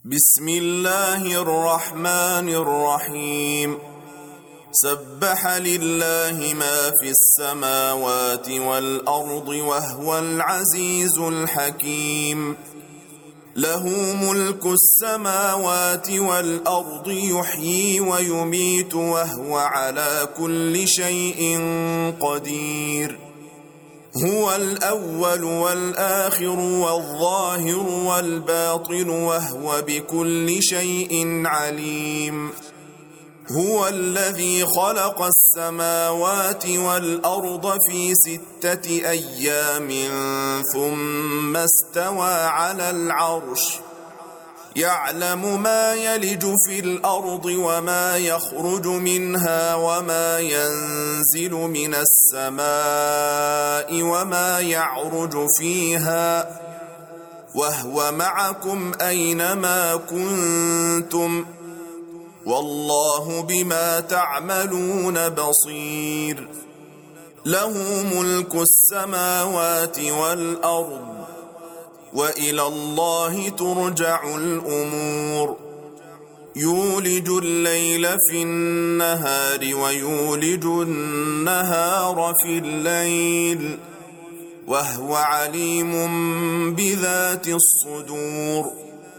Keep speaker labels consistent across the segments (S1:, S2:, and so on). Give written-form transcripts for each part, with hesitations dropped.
S1: بسم الله الرحمن الرحيم. سبح لله ما في السماوات والأرض وهو العزيز الحكيم. له ملك السماوات والأرض يحيي ويميت وهو على كل شيء قدير. هو الأول والآخر والظاهر والباطن وهو بكل شيء عليم. هو الذي خلق السماوات والأرض في 6 أيام ثم استوى على العرش. يعلم ما يلج في الأرض وما يخرج منها وما ينزل من السماء وما يعرج فيها، وهو معكم أينما كنتم، والله بما تعملون بصير. له ملك السماوات والأرض وإلى الله ترجع الأمور. يولج الليل في النهار ويولج النهار في الليل، وهو عليم بذات الصدور.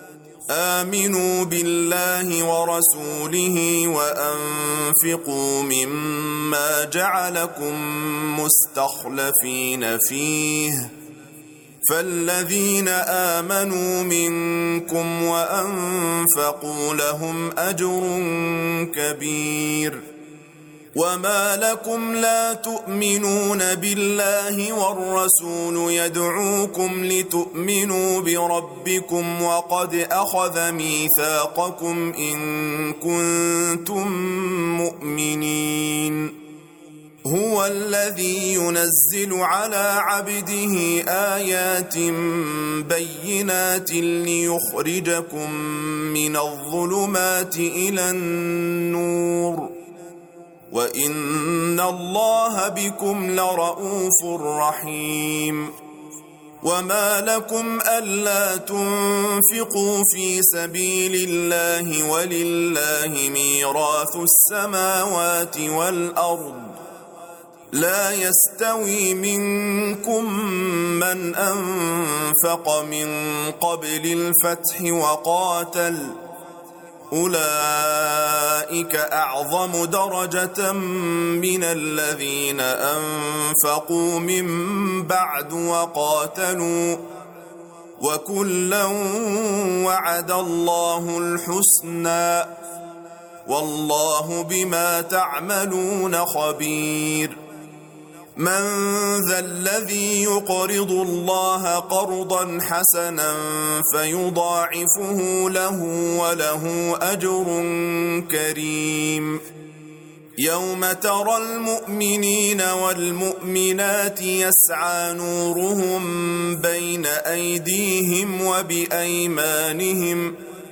S1: آمنوا بالله ورسوله وأنفقوا مما جعلكم مستخلفين فيه، فالذين آمنوا منكم وأنفقوا لهم أجر كبير. وما لكم لا تؤمنون بالله والرسول يدعوكم لتؤمنوا بربكم وقد أخذ ميثاقكم إن كنتم مؤمنين. هو الذي ينزل على عبده آيات بينات ليخرجكم من الظلمات إلى النور، وإن الله بكم لرؤوف رحيم. وما لكم ألا تنفقوا في سبيل الله ولله ميراث السماوات والأرض. لا يستوي منكم من أنفق من قبل الفتح وقاتل، أولئك أعظم درجة من الذين أنفقوا من بعد وقاتلوا، وكلا وعد الله الحسنى، والله بما تعملون خبير. من ذا الذي يقرض الله قرضا حسنا فيضاعفه له وله أجر كريم. يوم ترى المؤمنين والمؤمنات يسعى نورهم بين أيديهم وبأيمانهم،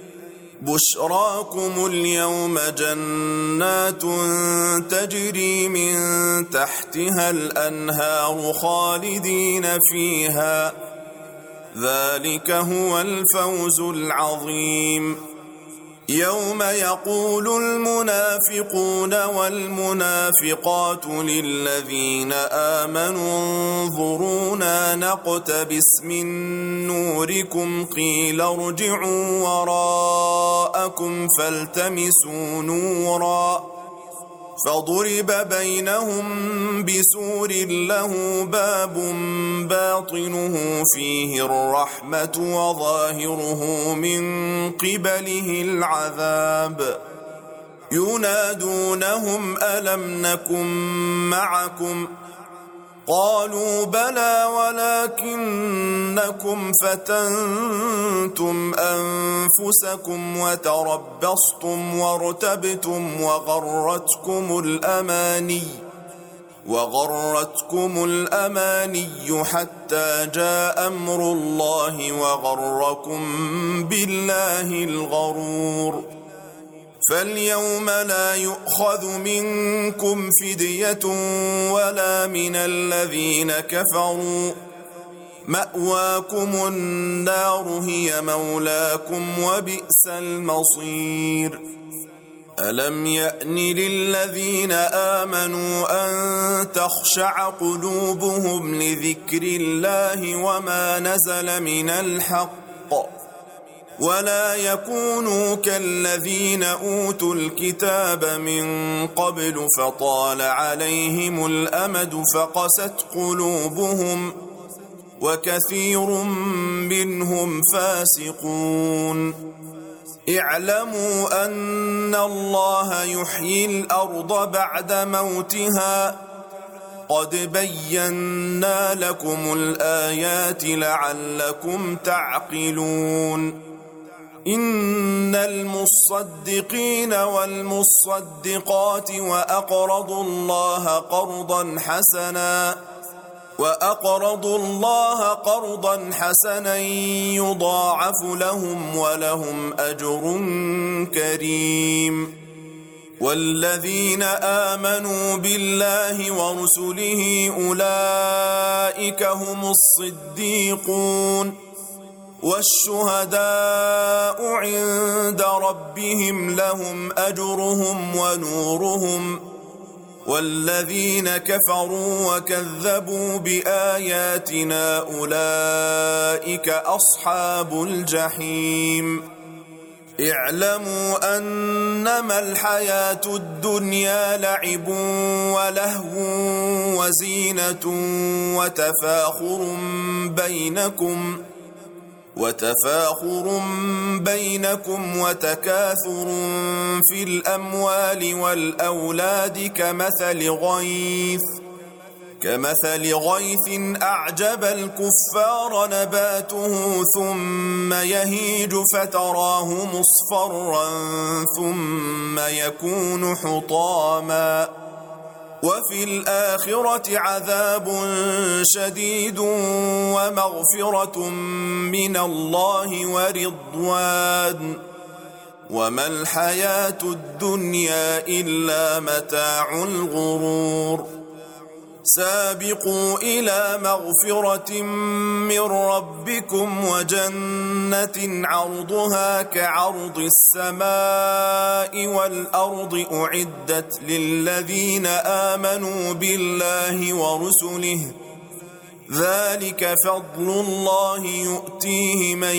S1: بشراكم اليوم جنات تجري من تحتها الأنهار خالدين فيها، ذلك هو الفوز العظيم. يوم يقول المنافقون والمنافقات للذين آمنوا انظرونا نقتبس من نوركم قيل ارجعوا وراءكم فالتمسوا نورا، فضرب بينهم بسور له باب باطنه فيه الرحمة وظاهره من قبله العذاب. ينادونهم ألم نكن معكم؟ قالوا بلى ولكنكم فتنتم أنفسكم وتربصتم وارتبتم وغرتكم الأماني حتى جاء أمر الله وغركم بالله الغرور. فاليوم لا يؤخذ منكم فدية ولا من الذين كفروا، مأواكم النار هي مولاكم وبئس المصير. ألم يأن للذين آمنوا أن تخشع قلوبهم لذكر الله وما نزل من الحق ولا يكونوا كالذين أوتوا الكتاب من قبل فطال عليهم الأمد فقست قلوبهم وكثير منهم فاسقون. اعلموا أن الله يحيي الأرض بعد موتها قد بينا لكم الآيات لعلكم تعقلون. إن المصدقين والمصدقات وأقرضوا الله قرضا حسنا يضاعف لهم ولهم أجر كريم. والذين آمنوا بالله ورسله أولئك هم الصديقون والشهداء عند ربهم لهم أجرهم ونورهم. والذين كفروا وكذبوا بآياتنا أولئك أصحاب الجحيم. اعلموا أنما الحياة الدنيا لعب ولهو وزينة وتفاخر بينكم وتكاثر في الأموال والأولاد كمثل غيث أعجب الكفار نباته ثم يهيج فتراه مصفرا ثم يكون حطاما وفي الآخرة عذاب شديد ومغفرة من الله ورضوان وما الحياة الدنيا إلا متاع الغرور. سابقوا إلى مغفرة من ربكم وجنة عرضها كعرض السماء والأرض أعدت للذين آمنوا بالله ورسله ذلك فضل الله يؤتيه من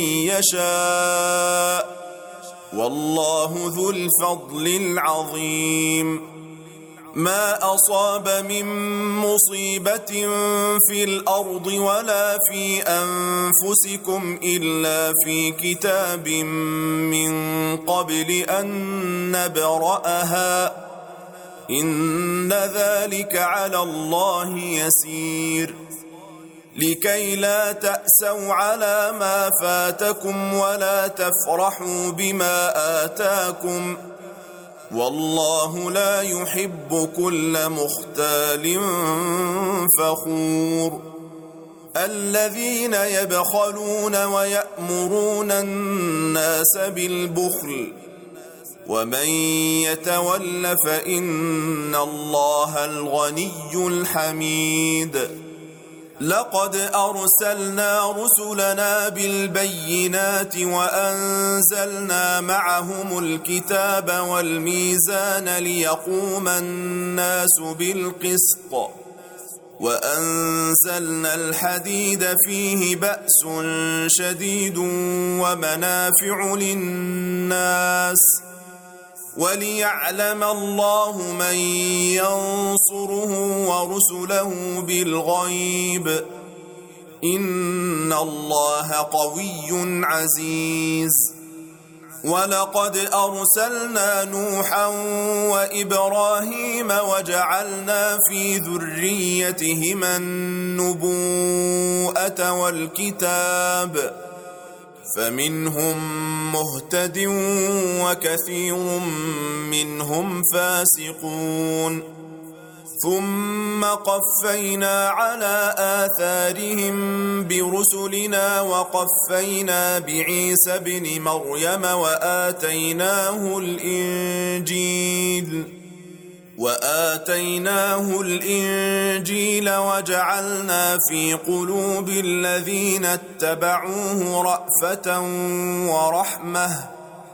S1: يشاء والله ذو الفضل العظيم. ما أصاب من مصيبة في الأرض ولا في أنفسكم إلا في كتاب من قبل أن نبرأها إن ذلك على الله يسير. لكي لا تأسوا على ما فاتكم ولا تفرحوا بما آتاكم والله لا يحب كل مختال فخور. الذين يبخلون ويأمرون الناس بالبخل ومن يتول فإن الله الغني الحميد. لقد أرسلنا رسلنا بالبينات وأنزلنا معهم الكتاب والميزان ليقوم الناس بالقسط وأنزلنا الحديد فيه بأس شديد ومنافع للناس وليعلم الله من ينصره ورسله بالغيب إن الله قوي عزيز. ولقد أرسلنا نوحا وإبراهيم وجعلنا في ذريتهما النبوءة والكتاب فمنهم مهتد وكثير منهم فاسقون. ثم قفينا على آثارهم برسلنا وقفينا بعيسى ابن مريم وآتيناه الإنجيل وآتيناه الإنجيل وجعلنا في قلوب الذين اتبعوه رأفة ورحمة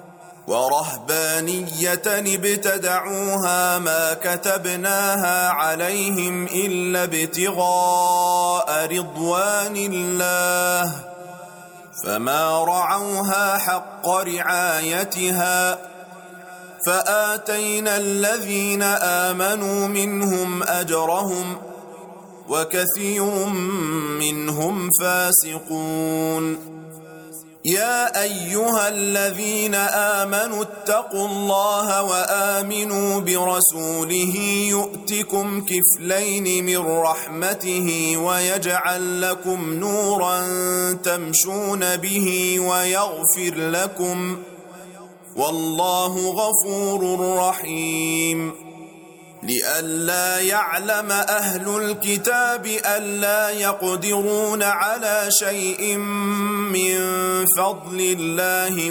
S1: ورهبانية ابتدعوها ما كتبناها عليهم إلا ابتغاء رضوان الله فما رعوها حق رعايتها فآتينا الذين آمنوا منهم أجرهم وكثير منهم فاسقون يا أيها الذين آمنوا اتقوا الله وآمنوا برسوله يؤتكم كفلين من رحمته ويجعل لكم نورا تمشون به ويغفر لكم والله غفور رحيم لئلا يعلم أهل الكتاب ألا يقدرون على شيء من فضل الله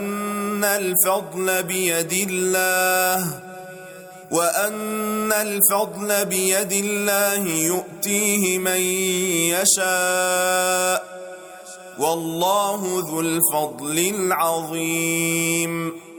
S1: وأن الفضل بيد الله يؤتيه من يشاء والله ذو الفضل العظيم